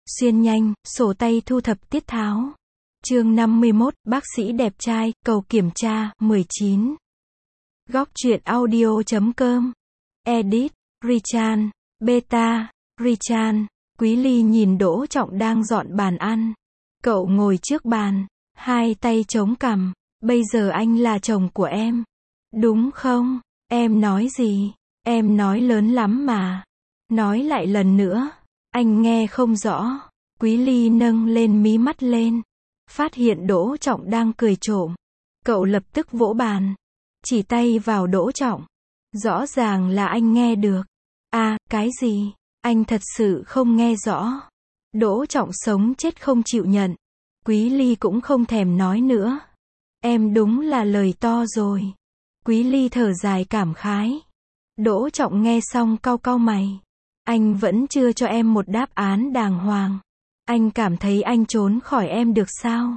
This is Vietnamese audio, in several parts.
Xuyên nhanh, sổ tay thu thập tiết tháo. Chương 51, bác sĩ đẹp trai, cầu kiểm tra, 19. Góc truyện audio.com. Edit, Richan, Beta, Richan. Quý Ly nhìn Đỗ Trọng đang dọn bàn ăn. Cậu ngồi trước bàn, hai tay chống cằm. Bây giờ anh là chồng của em. Đúng không? Em nói gì? Em nói lớn lắm mà. Nói lại lần nữa. Anh nghe không rõ. Quý Ly nâng lên mí mắt lên. Phát hiện Đỗ Trọng đang cười trộm. Cậu lập tức vỗ bàn. Chỉ tay vào Đỗ Trọng. Rõ ràng là anh nghe được. À, cái gì? Anh thật sự không nghe rõ. Đỗ Trọng sống chết không chịu nhận. Quý Ly cũng không thèm nói nữa. Em đúng là lời to rồi. Quý Ly thở dài cảm khái. Đỗ Trọng nghe xong cau cau mày. Anh vẫn chưa cho em một đáp án đàng hoàng. Anh cảm thấy anh trốn khỏi em được sao?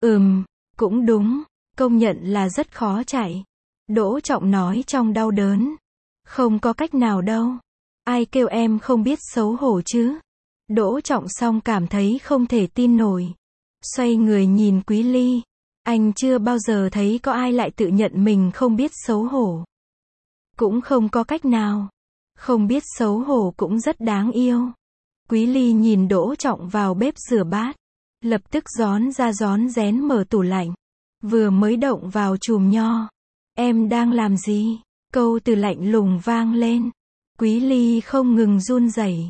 Cũng đúng. Công nhận là rất khó chạy. Đỗ Trọng nói trong đau đớn. Không có cách nào đâu. Ai kêu em không biết xấu hổ chứ? Đỗ Trọng xong cảm thấy không thể tin nổi. Xoay người nhìn Quý Ly. Anh chưa bao giờ thấy có ai lại tự nhận mình không biết xấu hổ. Cũng không có cách nào. Không biết xấu hổ cũng rất đáng yêu. Quý Ly nhìn Đỗ Trọng vào bếp rửa bát. Lập tức rón rén mở tủ lạnh. Vừa mới động vào chùm nho. Em đang làm gì? Câu từ lạnh lùng vang lên. Quý Ly không ngừng run rẩy.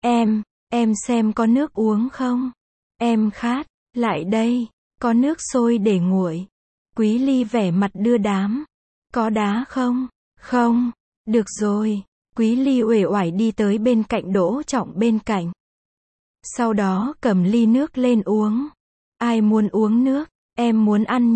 Em xem có nước uống không? Em khát, lại đây, có nước sôi để nguội. Quý Ly vẻ mặt đưa đám. Có đá không? Không, được rồi. Quý Ly uể oải đi tới bên cạnh Đỗ Trọng bên cạnh. Sau đó cầm ly nước lên uống. Ai muốn uống nước? Em muốn ăn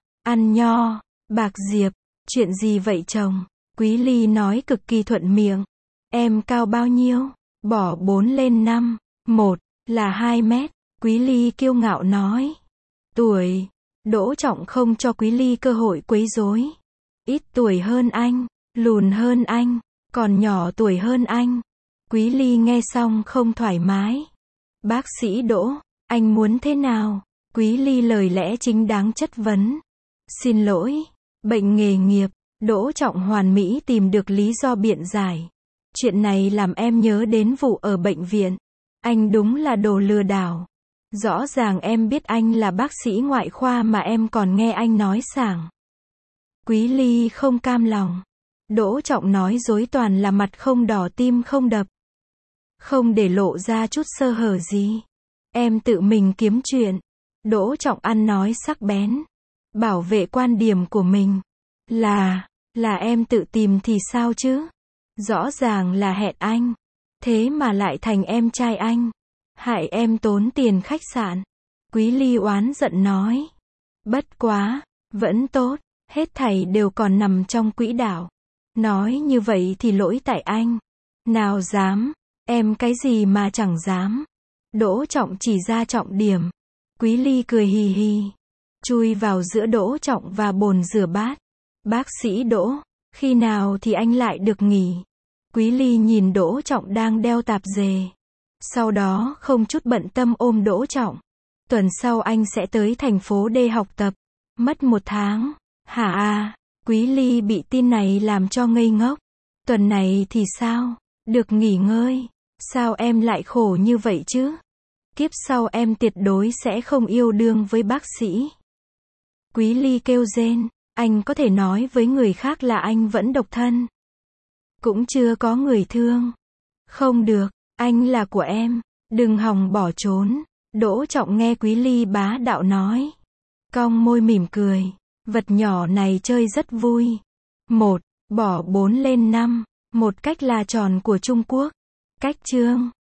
nho. Bạc Diệp, chuyện gì vậy chồng? Quý Ly nói cực kỳ thuận miệng. Em cao bao nhiêu? Bỏ 4 lên 5. 1 là 2 mét. Quý Ly kiêu ngạo nói. Tuổi. Đỗ Trọng không cho Quý Ly cơ hội quấy rối. Ít tuổi hơn anh, lùn hơn anh, còn nhỏ tuổi hơn anh. Quý Ly nghe xong không thoải mái. Bác sĩ Đỗ, anh muốn thế nào? Quý Ly lời lẽ chính đáng chất vấn. Xin lỗi, bệnh nghề nghiệp. Đỗ Trọng hoàn mỹ tìm được lý do biện giải. Chuyện này làm em nhớ đến vụ ở bệnh viện. Anh đúng là đồ lừa đảo. Rõ ràng em biết anh là bác sĩ ngoại khoa mà em còn nghe anh nói sảng. Quý Ly không cam lòng. Đỗ Trọng nói dối toàn là mặt không đỏ tim không đập. Không để lộ ra chút sơ hở gì. Em tự mình kiếm chuyện. Đỗ Trọng ăn nói sắc bén. Bảo vệ quan điểm của mình. Là em tự tìm thì sao chứ? Rõ ràng là hẹn anh. Thế mà lại thành em trai anh. Hại em tốn tiền khách sạn. Quý Ly oán giận nói. Bất quá, vẫn tốt. Hết thảy đều còn nằm trong quỹ đạo. Nói như vậy thì lỗi tại anh. Nào dám. Em cái gì mà chẳng dám. Đỗ Trọng chỉ ra trọng điểm. Quý Ly cười hì hì. Chui vào giữa Đỗ Trọng và bồn rửa bát. Bác sĩ Đỗ, khi nào thì anh lại được nghỉ? Quý Ly nhìn Đỗ Trọng đang đeo tạp dề. Sau đó không chút bận tâm ôm Đỗ Trọng. Tuần sau anh sẽ tới thành phố D học tập. Mất 1 tháng. Hả à? Quý Ly bị tin này làm cho ngây ngốc. Tuần này thì sao? Được nghỉ ngơi. Sao em lại khổ như vậy chứ? Kiếp sau em tuyệt đối sẽ không yêu đương với bác sĩ. Quý Ly kêu rên. Anh có thể nói với người khác là anh vẫn độc thân. Cũng chưa có người thương. Không được, anh là của em. Đừng hòng bỏ trốn. Đỗ Trọng nghe Quý Ly bá đạo nói. Cong môi mỉm cười. Vật nhỏ này chơi rất vui. 1 bỏ 4 lên 5. Một cách là tròn của Trung Quốc. Cách chương.